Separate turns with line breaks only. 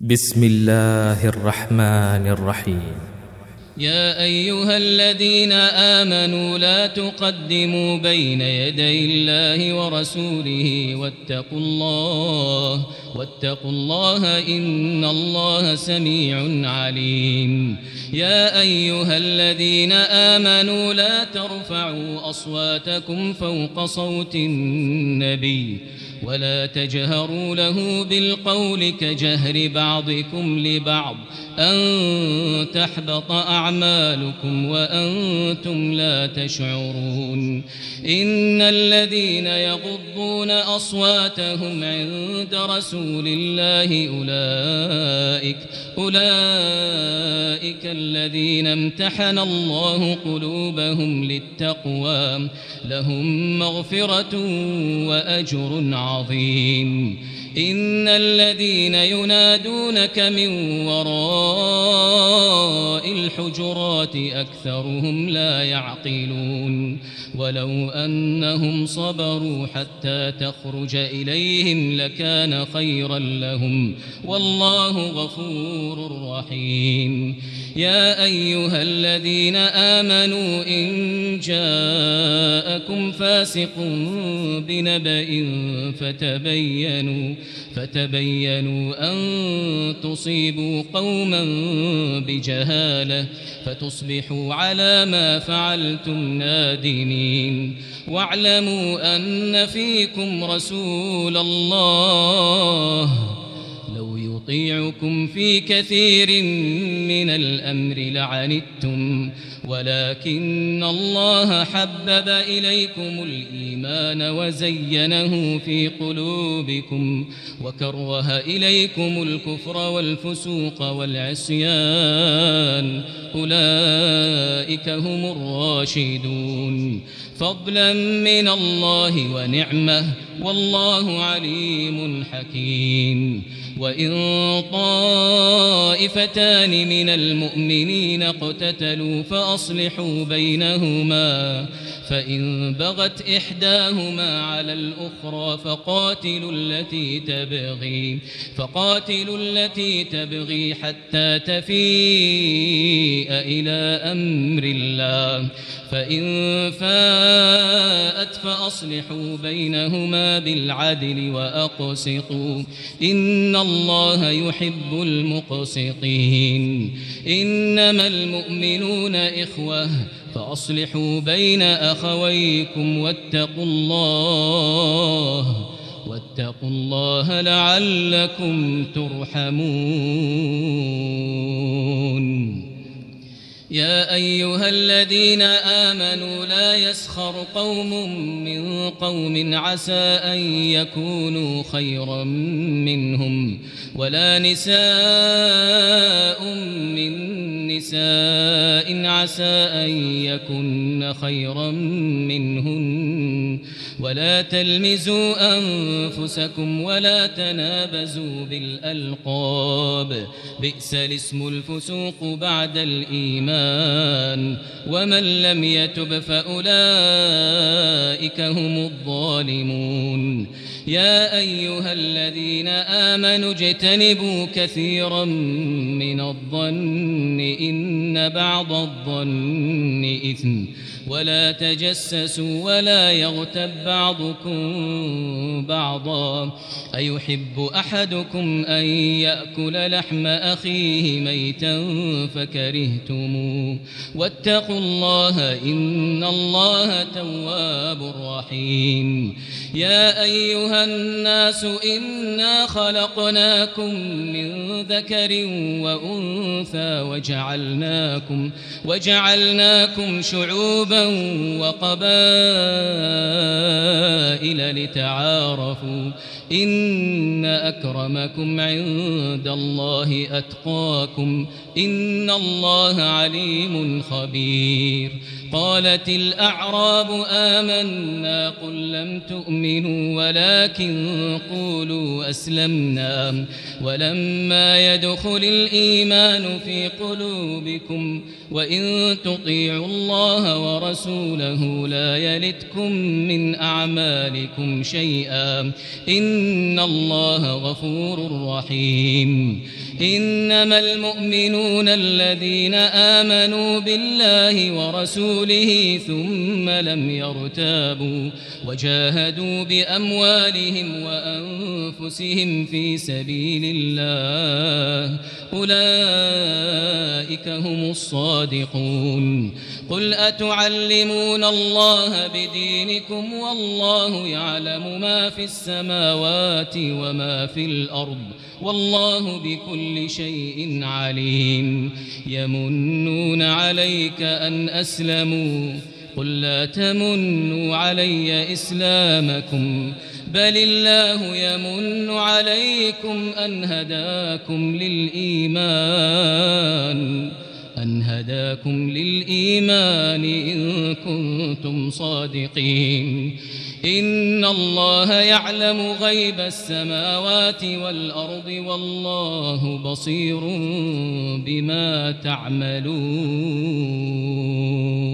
بسم الله الرحمن الرحيم.
يا أيها الذين آمنوا لا تقدموا بين يدي الله ورسوله واتقوا الله إن الله سميع عليم. يا أيها الذين آمنوا لا ترفعوا أصواتكم فوق صوت النبي ولا تجهروا له بالقول كجهر بعضكم لبعض أن تحبط أعمالكم وأنتم لا تشعرون. إن الذين يغضون أصواتهم عند رسول الله أولئك الذين امتحن الله قلوبهم للتقوى لهم مغفرة وأجر عظيم. إن الذين ينادونك من وراء الحجرات أكثرهم لا يعقلون. ولو أنهم صبروا حتى تخرج إليهم لكان خيرا لهم والله غفور رحيم. يا أيها الذين آمنوا إن جاءكم فاسق بنبأ فتبينوا أن تصيبوا قوما بجهالة فتصبحوا على ما فعلتم نادمين. واعلموا أن فيكم رسول الله لو يطيعكم في كثير من الأمر لعنتم ولكن الله حبب إليكم الإيمان وزينه في قلوبكم وكره إليكم الكفر والفسوق والعصيان أولئك هم الراشدون فضلا من الله ونعمة والله عليم حكيم. وإن طائفتان من المؤمنين اقتتلوا فأصلحوا بينهما فإن بغت إحداهما على الأخرى فقاتلوا التي تبغي حتى تفيء إلى أمر الله فإن فاءت فأصلحوا بينهما بالعدل وأقسطوا إن الله يحب المقسطين. إنما المؤمنون إخوة فأصلحوا بين أخويكم واتقوا الله لعلكم ترحمون. يا أيها الذين آمنوا لا يسخر قوم من قوم عسى أن يكونوا خيرا منهم ولا نساء من نساء عسى أن يكن خيرا منهن ولا تلمزوا أنفسكم ولا تنابزوا بالألقاب بئس الاسم الفسوق بعد الإيمان ومن لم يتب فأولئك هم الظالمون. يا أيها الذين آمنوا اجتنبوا كثيرا من الظن إن بعض الظن إثم ولا تجسسوا ولا يغتب بعضكم بعضا أيحب أحدكم أن يأكل لحم أخيه ميتا فكرهتموه واتقوا الله إن الله تواب رحيم. يا أيها الناس إنا خلقناكم من ذكر وأنثى وجعلناكم شعوبا وقبائل لتعارفوا إن أكرمكم عند الله أتقاكم إن الله عليم خبير. قالت الأعراب آمنا قل لم تؤمنوا ولكن قولوا أسلمنا ولما يدخل الإيمان في قلوبكم وإن تطيعوا الله ورسوله لا يلتكم من أعمالكم شيئا إن الله غفور رحيم. إنما المؤمنون الذين آمنوا بالله ورسوله ثم لم يرتابوا وجاهدوا بأموالهم وأنفسهم في سبيل الله أولئك هم الصادقون. قل أتعلمون الله بدينكم والله يعلم ما في السماوات وما في الأرض والله بكل شيء عليم. يمنون عليك أن أسلموا قل لا تمنوا علي إسلامكم بل الله يمن عليكم أن هداكم للإيمان إن كنتم صادقين. إن الله يعلم غيب السماوات والأرض والله بصير بما تعملون.